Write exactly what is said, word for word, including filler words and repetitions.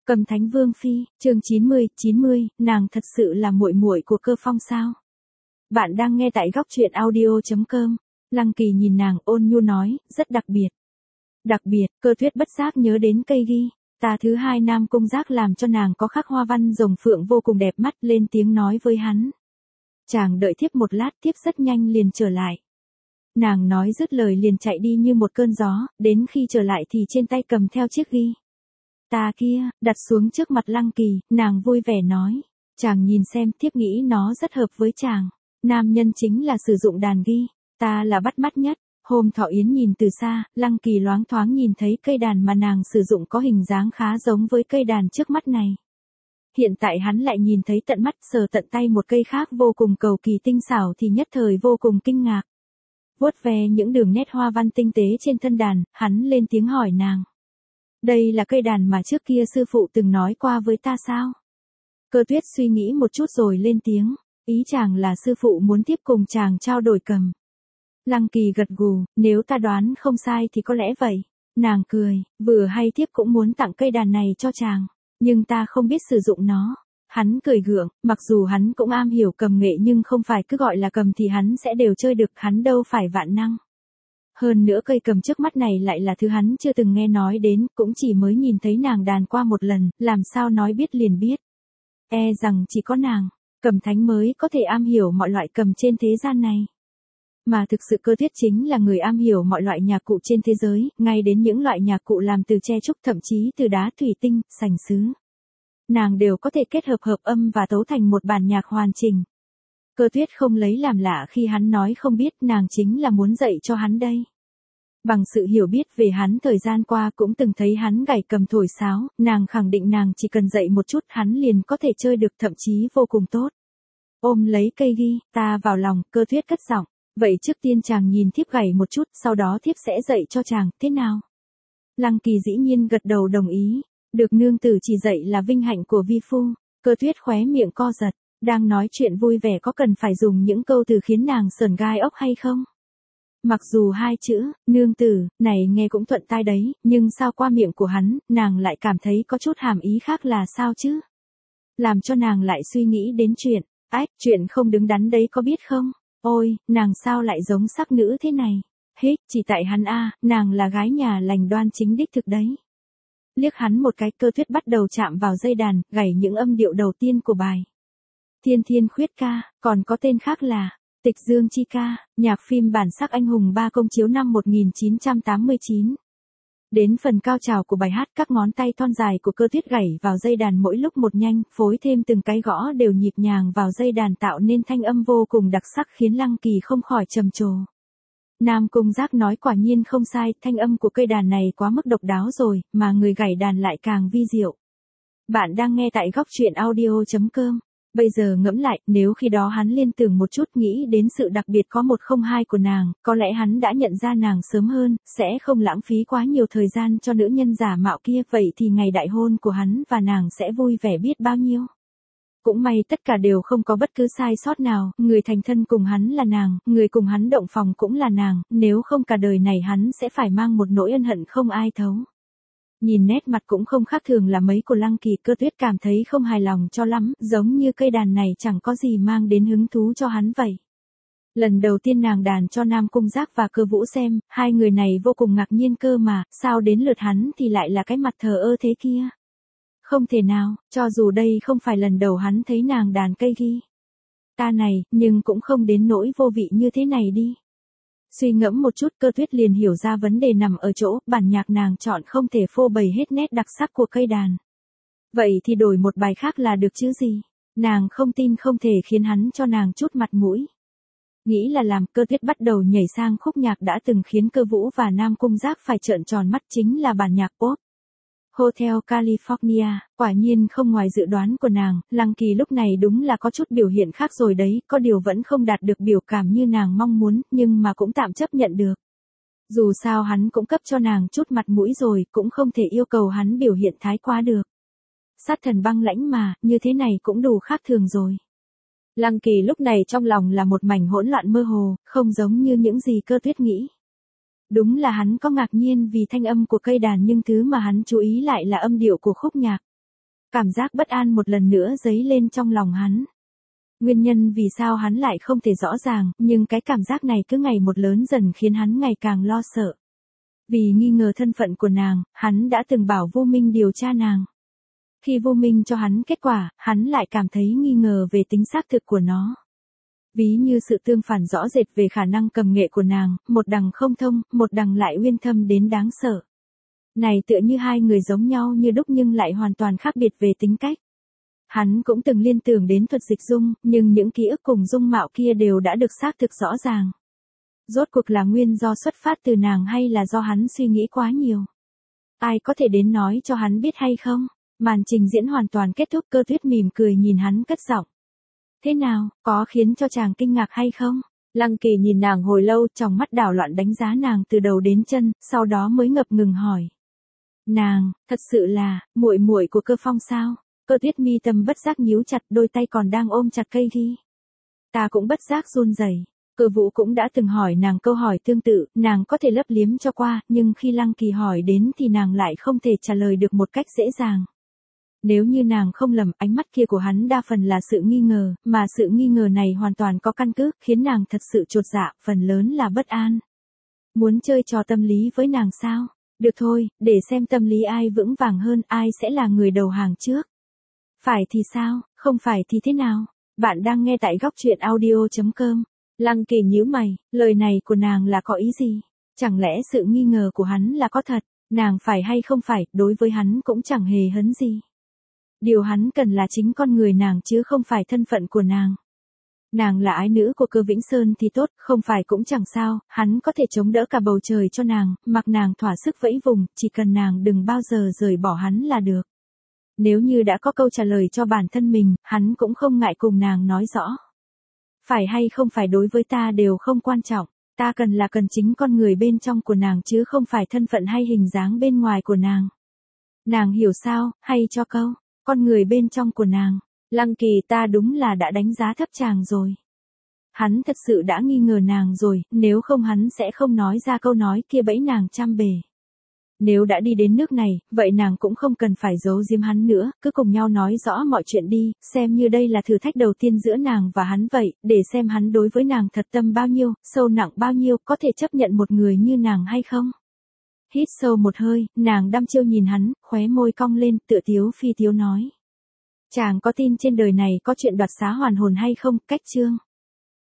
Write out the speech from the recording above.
Cầm Thánh Vương phi, chương chín mươi, chín mươi, nàng thật sự là muội muội của Cơ Phong sao? Bạn đang nghe tại góc truyện audio chấm com. Lăng Kỳ nhìn nàng ôn nhu nói, rất đặc biệt. Đặc biệt, Cơ Tuyết bất giác nhớ đến cây ghi. Tà thứ hai Nam Cung Giác làm cho nàng có khắc hoa văn rồng phượng vô cùng đẹp mắt, lên tiếng nói với hắn. Chàng đợi thiếp một lát, thiếp rất nhanh liền trở lại. Nàng nói dứt lời liền chạy đi như một cơn gió, đến khi trở lại thì trên tay cầm theo chiếc ghi. Ta kia, đặt xuống trước mặt Lăng Kỳ, nàng vui vẻ nói. Chàng nhìn xem, thiếp nghĩ nó rất hợp với chàng. Nam nhân chính là sử dụng đàn ghi, ta là bắt mắt nhất. Hôm Thọ Yến nhìn từ xa, Lăng Kỳ loáng thoáng nhìn thấy cây đàn mà nàng sử dụng có hình dáng khá giống với cây đàn trước mắt này. Hiện tại hắn lại nhìn thấy tận mắt sờ tận tay một cây khác vô cùng cầu kỳ tinh xảo thì nhất thời vô cùng kinh ngạc. Vuốt ve những đường nét hoa văn tinh tế trên thân đàn, hắn lên tiếng hỏi nàng. Đây là cây đàn mà trước kia sư phụ từng nói qua với ta sao? Cơ Tuyết suy nghĩ một chút rồi lên tiếng, ý chàng là sư phụ muốn tiếp cùng chàng trao đổi cầm. Lăng Kỳ gật gù, nếu ta đoán không sai thì có lẽ vậy. Nàng cười, vừa hay thiếp cũng muốn tặng cây đàn này cho chàng, nhưng ta không biết sử dụng nó. Hắn cười gượng, mặc dù hắn cũng am hiểu cầm nghệ nhưng không phải cứ gọi là cầm thì hắn sẽ đều chơi được, hắn đâu phải vạn năng. Hơn nữa cây cầm trước mắt này lại là thứ hắn chưa từng nghe nói đến, cũng chỉ mới nhìn thấy nàng đàn qua một lần, làm sao nói biết liền biết. E rằng chỉ có nàng, Cầm Thánh mới có thể am hiểu mọi loại cầm trên thế gian này. Mà thực sự Cơ Tuyết chính là người am hiểu mọi loại nhạc cụ trên thế giới, ngay đến những loại nhạc cụ làm từ tre trúc thậm chí từ đá thủy tinh, sành sứ. Nàng đều có thể kết hợp hợp âm và tấu thành một bản nhạc hoàn chỉnh. Cơ Tuyết không lấy làm lạ khi hắn nói không biết, nàng chính là muốn dạy cho hắn đây. Bằng sự hiểu biết về hắn thời gian qua cũng từng thấy hắn gảy cầm thổi sáo, nàng khẳng định nàng chỉ cần dạy một chút hắn liền có thể chơi được, thậm chí vô cùng tốt. Ôm lấy cây ghi, ta vào lòng, Cơ Tuyết cất giọng. Vậy trước tiên chàng nhìn thiếp gảy một chút, sau đó thiếp sẽ dạy cho chàng, thế nào? Lăng Kỳ dĩ nhiên gật đầu đồng ý. Được nương tử chỉ dạy là vinh hạnh của vi phu. Cơ Tuyết khóe miệng co giật, đang nói chuyện vui vẻ có cần phải dùng những câu từ khiến nàng sởn gai ốc hay không? Mặc dù hai chữ, nương tử, này nghe cũng thuận tai đấy, nhưng sao qua miệng của hắn, nàng lại cảm thấy có chút hàm ý khác là sao chứ? Làm cho nàng lại suy nghĩ đến chuyện, ách, chuyện không đứng đắn đấy có biết không? Ôi, nàng sao lại giống sắc nữ thế này? Hít, chỉ tại hắn a, nàng là gái nhà lành đoan chính đích thực đấy. Liếc hắn một cái, Cơ Tuyết bắt đầu chạm vào dây đàn, gảy những âm điệu đầu tiên của bài. Thiên Thiên Khuyết ca, còn có tên khác là Tịch Dương Chi ca, nhạc phim bản sắc anh hùng ba công chiếu năm một nghìn chín trăm tám mươi chín. Đến phần cao trào của bài hát, các ngón tay thon dài của Cơ Tuyết gảy vào dây đàn mỗi lúc một nhanh, phối thêm từng cái gõ đều nhịp nhàng vào dây đàn tạo nên thanh âm vô cùng đặc sắc khiến Lăng Kỳ không khỏi trầm trồ. Nam Cung Giác nói quả nhiên không sai, thanh âm của cây đàn này quá mức độc đáo rồi, mà người gảy đàn lại càng vi diệu. Bạn đang nghe tại góc truyện audio chấm com. Bây giờ ngẫm lại, nếu khi đó hắn liên tưởng một chút nghĩ đến sự đặc biệt có một không hai của nàng, có lẽ hắn đã nhận ra nàng sớm hơn, sẽ không lãng phí quá nhiều thời gian cho nữ nhân giả mạo kia, vậy thì ngày đại hôn của hắn và nàng sẽ vui vẻ biết bao nhiêu. Cũng may tất cả đều không có bất cứ sai sót nào, người thành thân cùng hắn là nàng, người cùng hắn động phòng cũng là nàng, nếu không cả đời này hắn sẽ phải mang một nỗi ân hận không ai thấu. Nhìn nét mặt cũng không khác thường là mấy của Lăng Kỳ, Cơ Tuyết cảm thấy không hài lòng cho lắm, giống như cây đàn này chẳng có gì mang đến hứng thú cho hắn vậy. Lần đầu tiên nàng đàn cho Nam Cung Giác và Cơ Vũ xem, hai người này vô cùng ngạc nhiên cơ mà, sao đến lượt hắn thì lại là cái mặt thờ ơ thế kia. Không thể nào, cho dù đây không phải lần đầu hắn thấy nàng đàn cây ghi. Ta này, nhưng cũng không đến nỗi vô vị như thế này đi. Suy ngẫm một chút, Cơ Tuyết liền hiểu ra vấn đề nằm ở chỗ, bản nhạc nàng chọn không thể phô bày hết nét đặc sắc của cây đàn. Vậy thì đổi một bài khác là được chứ gì? Nàng không tin không thể khiến hắn cho nàng chút mặt mũi. Nghĩ là làm, Cơ Tuyết bắt đầu nhảy sang khúc nhạc đã từng khiến Cơ Vũ và Nam Cung Giác phải trợn tròn mắt, chính là bản nhạc pop. Hotel California, quả nhiên không ngoài dự đoán của nàng, Lăng Kỳ lúc này đúng là có chút biểu hiện khác rồi đấy, có điều vẫn không đạt được biểu cảm như nàng mong muốn, nhưng mà cũng tạm chấp nhận được. Dù sao hắn cũng cấp cho nàng chút mặt mũi rồi, cũng không thể yêu cầu hắn biểu hiện thái quá được. Sát thần băng lãnh mà, như thế này cũng đủ khác thường rồi. Lăng Kỳ lúc này trong lòng là một mảnh hỗn loạn mơ hồ, không giống như những gì Cơ Tuyết nghĩ. Đúng là hắn có ngạc nhiên vì thanh âm của cây đàn, nhưng thứ mà hắn chú ý lại là âm điệu của khúc nhạc. Cảm giác bất an một lần nữa dấy lên trong lòng hắn. Nguyên nhân vì sao hắn lại không thể rõ ràng, nhưng cái cảm giác này cứ ngày một lớn dần khiến hắn ngày càng lo sợ. Vì nghi ngờ thân phận của nàng, hắn đã từng bảo Vô Minh điều tra nàng. Khi Vô Minh cho hắn kết quả, hắn lại cảm thấy nghi ngờ về tính xác thực của nó. Ví như sự tương phản rõ rệt về khả năng cầm nghệ của nàng, một đằng không thông, một đằng lại uyên thâm đến đáng sợ. Này tựa như hai người giống nhau như đúc nhưng lại hoàn toàn khác biệt về tính cách. Hắn cũng từng liên tưởng đến thuật dịch dung, nhưng những ký ức cùng dung mạo kia đều đã được xác thực rõ ràng. Rốt cuộc là nguyên do xuất phát từ nàng hay là do hắn suy nghĩ quá nhiều? Ai có thể đến nói cho hắn biết hay không? Màn trình diễn hoàn toàn kết thúc, Cơ Tuyết mỉm cười nhìn hắn cất giọng. Thế nào, có khiến cho chàng kinh ngạc hay không? Lăng Kỳ nhìn nàng hồi lâu, trong mắt đảo loạn đánh giá nàng từ đầu đến chân, sau đó mới ngập ngừng hỏi. Nàng, thật sự là, muội muội của Cơ Phong sao? Cơ Tuyết mi tâm bất giác nhíu chặt, đôi tay còn đang ôm chặt cây ghi. Ta cũng bất giác run rẩy. Cơ Vũ cũng đã từng hỏi nàng câu hỏi tương tự, nàng có thể lấp liếm cho qua, nhưng khi Lăng Kỳ hỏi đến thì nàng lại không thể trả lời được một cách dễ dàng. Nếu như nàng không lầm, ánh mắt kia của hắn đa phần là sự nghi ngờ, mà sự nghi ngờ này hoàn toàn có căn cứ, khiến nàng thật sự chột dạ, phần lớn là bất an. Muốn chơi trò tâm lý với nàng sao? Được thôi, để xem tâm lý ai vững vàng hơn, ai sẽ là người đầu hàng trước. Phải thì sao, không phải thì thế nào? Bạn đang nghe tại góc truyện audio chấm com. Lăng Kỳ nhíu mày, lời này của nàng là có ý gì? Chẳng lẽ sự nghi ngờ của hắn là có thật? Nàng phải hay không phải, đối với hắn cũng chẳng hề hấn gì. Điều hắn cần là chính con người nàng chứ không phải thân phận của nàng. Nàng là ái nữ của Cơ Vĩnh Sơn thì tốt, không phải cũng chẳng sao, hắn có thể chống đỡ cả bầu trời cho nàng, mặc nàng thỏa sức vẫy vùng, chỉ cần nàng đừng bao giờ rời bỏ hắn là được. Nếu như đã có câu trả lời cho bản thân mình, hắn cũng không ngại cùng nàng nói rõ. Phải hay không phải đối với ta đều không quan trọng, ta cần là cần chính con người bên trong của nàng chứ không phải thân phận hay hình dáng bên ngoài của nàng. Nàng hiểu sao, hay cho câu, con người bên trong của nàng. Lăng Kỳ, ta đúng là đã đánh giá thấp chàng rồi. Hắn thật sự đã nghi ngờ nàng rồi, nếu không hắn sẽ không nói ra câu nói kia bẫy nàng trăm bề. Nếu đã đi đến nước này, vậy nàng cũng không cần phải giấu giếm hắn nữa, cứ cùng nhau nói rõ mọi chuyện đi, xem như đây là thử thách đầu tiên giữa nàng và hắn vậy, để xem hắn đối với nàng thật tâm bao nhiêu, sâu nặng bao nhiêu, có thể chấp nhận một người như nàng hay không. Hít sâu một hơi, nàng đăm chiêu nhìn hắn, khóe môi cong lên, tựa tiếu phi tiếu nói. Chàng có tin trên đời này có chuyện đoạt xá hoàn hồn hay không, cách chương.